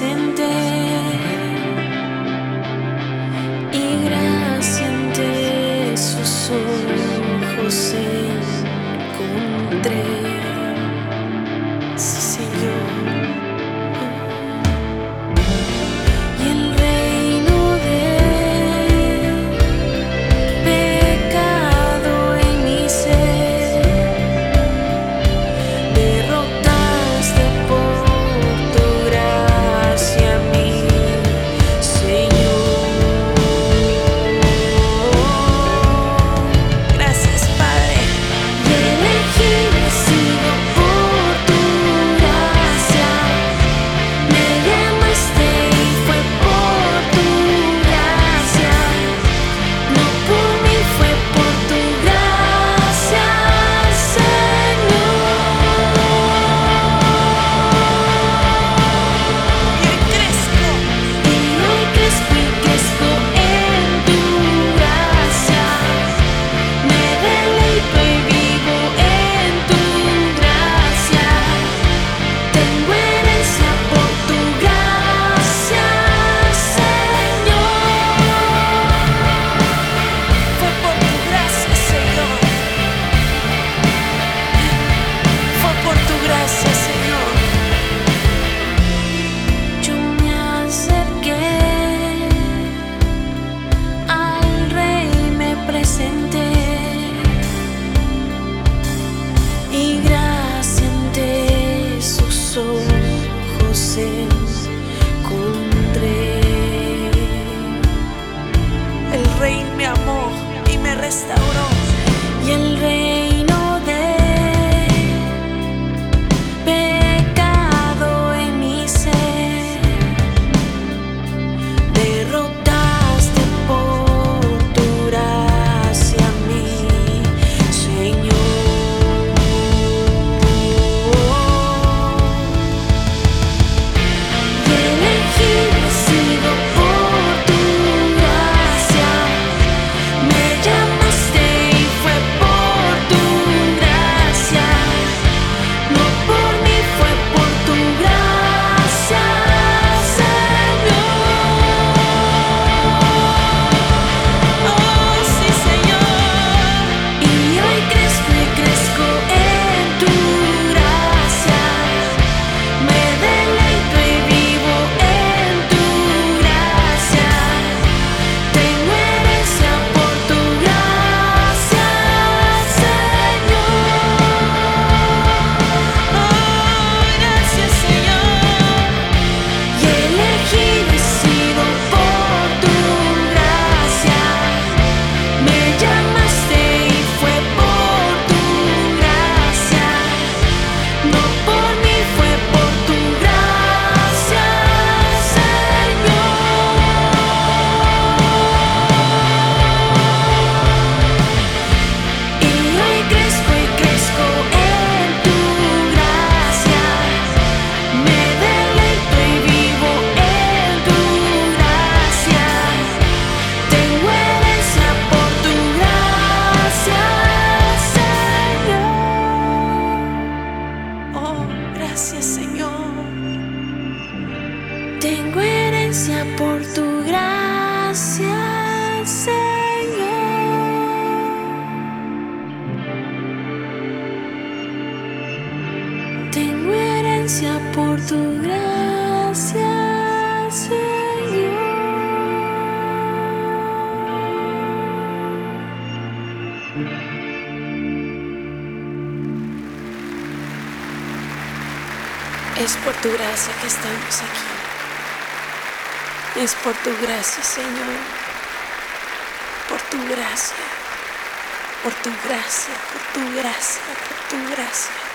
presente y gracia ante sus ojos encontré. Sí, Señor. Y el reino del pecado en mi ser derrotaste por tu gracia, mi Señor. Gracias, Padre. Y elegido he sido por tu gracia. Me llamaste y fue por tu gracia. No por mí, fue por tu gracia, Señor. Y hoy crezco y crezco en tu gracia. Me deleito y vivo en tu gracia. Tengo herencia por tu gracia, Señor. Fue por tu gracia, Señor. Fue por tu gracia, Señor. Yo me acerqué al Rey, me presenté y gracia ante sus ojos encontré. El Rey me amó y me restauró. Y el reino del pecado en mi ser derrotaste por tu gracia, mi Señor. Y elegido he sido por tu gracia. Me llamaste y fue por tu gracia. No por mí, fue por tu gracia, Señor. Oh, sí, Señor. Y hoy crezco en tu gracia. Me deleito y vivo en tu gracia. Tengo herencia por tu gracia, Señor. Oh, gracias, Señor. Y elegido he sido por tu gracia. Me llamaste y fue por tu gracia. No por mí, fue por tu gracia, Señor. Y hoy crezco en tu gracia. Me deleito y vivo en tu gracia. Tengo herencia por tu gracia, Señor. Oh, gracias, Señor. Tengo herencia por tu gracia, Señor. Tengo herencia por tu gracia, Señor. Es por tu gracia que estamos aquí. Es por tu gracia, Señor. Por tu gracia. Por tu gracia, por tu gracia, por tu gracia.